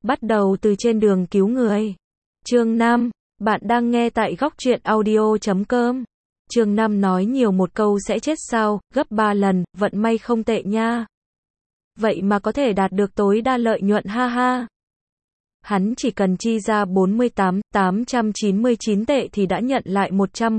Bắt đầu từ trên đường cứu người. Chương 5, bạn đang nghe tại góc truyện audio.com. Chương 5 nói nhiều một câu sẽ chết sao, gấp 3 lần, vận may không tệ nha. Vậy mà có thể đạt được tối đa lợi nhuận ha ha. Hắn chỉ cần chi ra 48.899 tệ thì đã nhận lại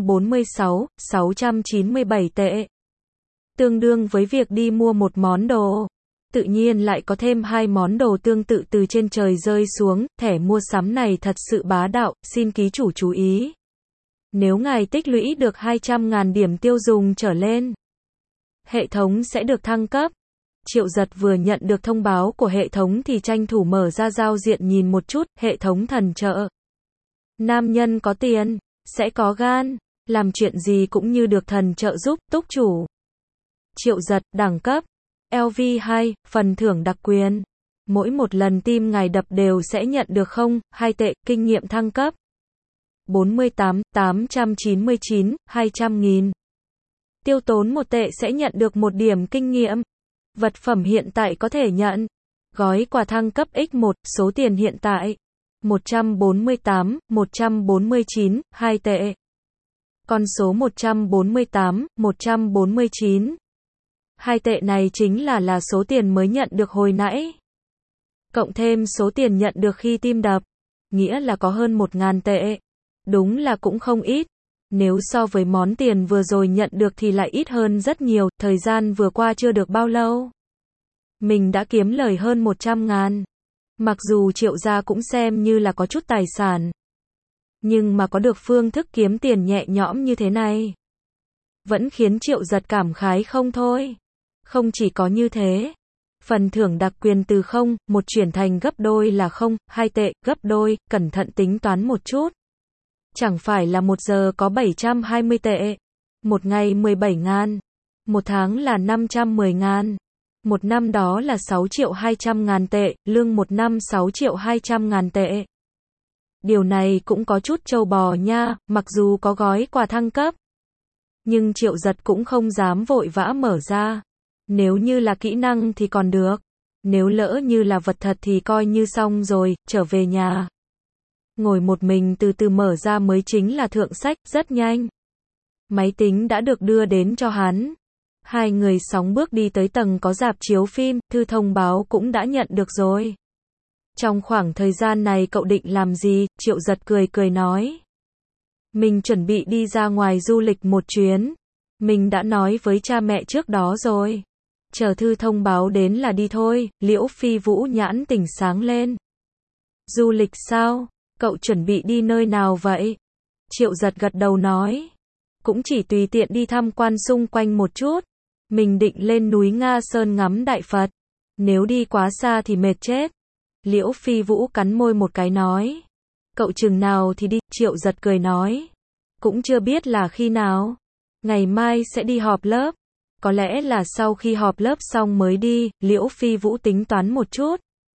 146.697 tệ. Tương đương với việc đi mua một món đồ. Tự nhiên lại có thêm 2 món đồ tương tự từ trên trời rơi xuống, thẻ mua sắm này thật sự bá đạo, xin ký chủ chú ý. Nếu ngài tích lũy được 200.000 điểm tiêu dùng trở lên, hệ thống sẽ được thăng cấp. Triệu Giật vừa nhận được thông báo của hệ thống thì tranh thủ mở ra giao diện nhìn một chút, hệ thống thần trợ. Nam nhân có tiền, sẽ có gan, làm chuyện gì cũng như được thần trợ giúp, túc chủ. Triệu Giật, đẳng cấp LV2, phần thưởng đặc quyền. Mỗi một lần tim ngài đập đều sẽ nhận được 2 tệ, kinh nghiệm thăng cấp. 48.899, 200.000. Tiêu tốn 1 tệ sẽ nhận được 1 điểm kinh nghiệm. Vật phẩm hiện tại có thể nhận. Gói quà thăng cấp X1, số tiền hiện tại 148.149, 2 tệ. Con số 148.149. 2 tệ này chính là số tiền mới nhận được hồi nãy. Cộng thêm số tiền nhận được khi tim đập, nghĩa là có hơn 1.000 tệ. Đúng là cũng không ít. Nếu so với món tiền vừa rồi nhận được thì lại ít hơn rất nhiều, thời gian vừa qua chưa được bao lâu. Mình đã kiếm lời hơn 100.000. Mặc dù Triệu gia cũng xem như là có chút tài sản. Nhưng mà có được phương thức kiếm tiền nhẹ nhõm như thế này, vẫn khiến Triệu Giật cảm khái không thôi. Không chỉ có như thế, phần thưởng đặc quyền từ 1 chuyển thành gấp đôi là 2 tệ, gấp đôi, cẩn thận tính toán một chút. Chẳng phải là 1 giờ có 720 tệ, 1 ngày 17.000, 1 tháng là 510.000, 1 năm đó là 6.200.000 tệ, lương 1 năm 6.200.000 tệ. Điều này cũng có chút trâu bò nha, mặc dù có gói quà thăng cấp. Nhưng Triệu Giật cũng không dám vội vã mở ra. Nếu như là kỹ năng thì còn được. Nếu lỡ như là vật thật thì coi như xong rồi, trở về nhà. Ngồi một mình từ từ mở ra mới chính là thượng sách, rất nhanh. Máy tính đã được đưa đến cho hắn. Hai người sóng bước đi tới tầng có rạp chiếu phim, thư thông báo cũng đã nhận được rồi. Trong khoảng thời gian này cậu định làm gì? Triệu Giật cười nói. Mình chuẩn bị đi ra ngoài du lịch một chuyến. Mình đã nói với cha mẹ trước đó rồi. Chờ thư thông báo đến là đi thôi. Liễu Phi Vũ nhãn tỉnh sáng lên. Du lịch sao? Cậu chuẩn bị đi nơi nào vậy? Triệu Giật gật đầu nói. Cũng chỉ tùy tiện đi tham quan xung quanh một chút. Mình định lên núi Nga Sơn ngắm Đại Phật. Nếu đi quá xa thì mệt chết. Liễu Phi Vũ cắn môi một cái nói. Cậu chừng nào thì đi? Triệu Giật cười nói. Cũng chưa biết là khi nào. Ngày mai sẽ đi họp lớp. Có lẽ là sau khi họp lớp xong mới đi. Liễu Phi Vũ tính toán một chút.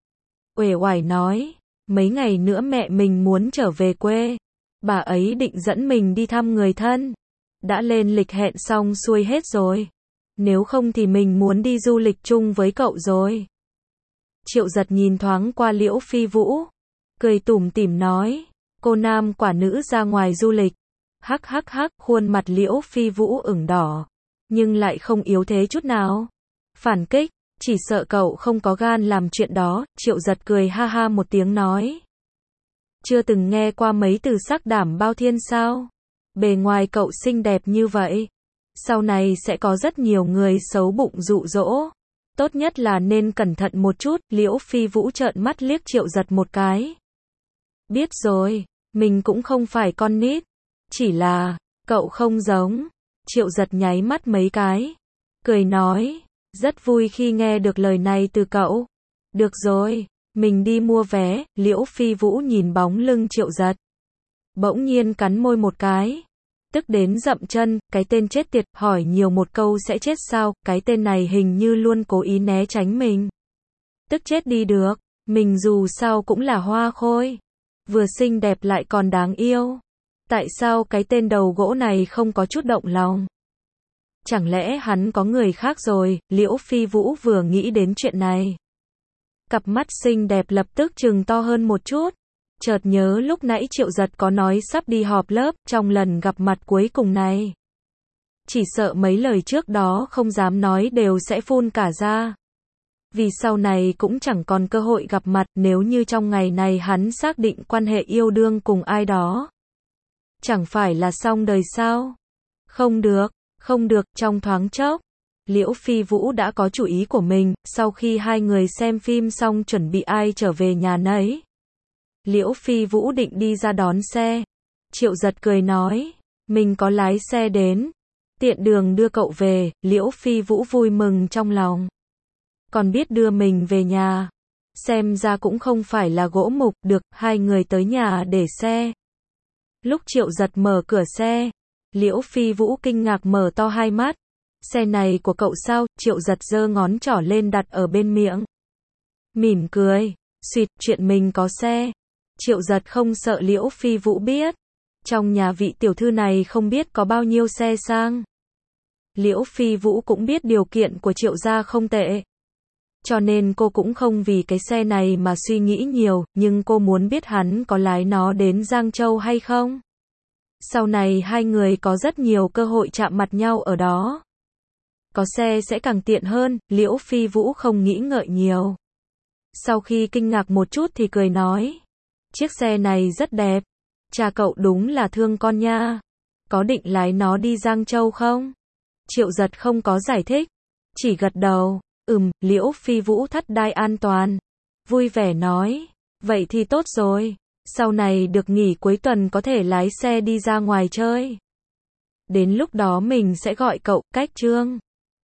Uể oải nói. Mấy ngày nữa mẹ mình muốn trở về quê. Bà ấy định dẫn mình đi thăm người thân. Đã lên lịch hẹn xong xuôi hết rồi. Nếu không thì mình muốn đi du lịch chung với cậu rồi. Triệu Giật nhìn thoáng qua Liễu Phi Vũ. Cười tủm tỉm nói. Cô nam quả nữ ra ngoài du lịch. Hắc, khuôn mặt Liễu Phi Vũ ửng đỏ. Nhưng lại không yếu thế chút nào. Phản kích, chỉ sợ cậu không có gan làm chuyện đó. Triệu Giật cười ha ha một tiếng nói. Chưa từng nghe qua mấy từ sắc đảm bao thiên sao? Bề ngoài cậu xinh đẹp như vậy. Sau này sẽ có rất nhiều người xấu bụng dụ dỗ. Tốt nhất là nên cẩn thận một chút. Liễu Phi Vũ trợn mắt liếc Triệu Giật một cái. Biết rồi, mình cũng không phải con nít. Chỉ là, cậu không giống. Triệu Giật nháy mắt mấy cái. Cười nói, rất vui khi nghe được lời này từ cậu. Được rồi, mình đi mua vé. Liễu Phi Vũ nhìn bóng lưng Triệu Giật. Bỗng nhiên cắn môi một cái. Tức đến dậm chân, cái tên chết tiệt, hỏi nhiều một câu sẽ chết sao, cái tên này hình như luôn cố ý né tránh mình. Tức chết đi được, mình dù sao cũng là hoa khôi. Vừa xinh đẹp lại còn đáng yêu. Tại sao cái tên đầu gỗ này không có chút động lòng? Chẳng lẽ hắn có người khác rồi? Liễu Phi Vũ vừa nghĩ đến chuyện này. Cặp mắt xinh đẹp lập tức trừng to hơn một chút. Chợt nhớ lúc nãy Triệu Giật có nói sắp đi họp lớp, trong lần gặp mặt cuối cùng này. Chỉ sợ mấy lời trước đó không dám nói đều sẽ phun cả ra. Vì sau này cũng chẳng còn cơ hội gặp mặt, nếu như trong ngày này hắn xác định quan hệ yêu đương cùng ai đó. Chẳng phải là xong đời sao? Không được, trong thoáng chốc. Liễu Phi Vũ đã có chủ ý của mình, sau khi hai người xem phim xong chuẩn bị ai trở về nhà nấy. Liễu Phi Vũ định đi ra đón xe. Triệu Giật cười nói, mình có lái xe đến. Tiện đường đưa cậu về, Liễu Phi Vũ vui mừng trong lòng. Còn biết đưa mình về nhà. Xem ra cũng không phải là gỗ mục, được, hai người tới nhà để xe. Lúc Triệu Giật mở cửa xe, Liễu Phi Vũ kinh ngạc mở to hai mắt. Xe này của cậu sao? Triệu Giật giơ ngón trỏ lên đặt ở bên miệng. Mỉm cười, suýt, chuyện mình có xe. Triệu Giật không sợ Liễu Phi Vũ biết. Trong nhà vị tiểu thư này không biết có bao nhiêu xe sang. Liễu Phi Vũ cũng biết điều kiện của Triệu gia không tệ. Cho nên cô cũng không vì cái xe này mà suy nghĩ nhiều, nhưng cô muốn biết hắn có lái nó đến Giang Châu hay không. Sau này hai người có rất nhiều cơ hội chạm mặt nhau ở đó. Có xe sẽ càng tiện hơn, Liễu Phi Vũ không nghĩ ngợi nhiều. Sau khi kinh ngạc một chút thì cười nói. Chiếc xe này rất đẹp. Cha cậu đúng là thương con nha. Có định lái nó đi Giang Châu không? Triệu Giật không có giải thích. Chỉ gật đầu. Liễu Phi Vũ thắt đai an toàn. Vui vẻ nói. Vậy thì tốt rồi. Sau này được nghỉ cuối tuần có thể lái xe đi ra ngoài chơi. Đến lúc đó mình sẽ gọi cậu, cách Trương.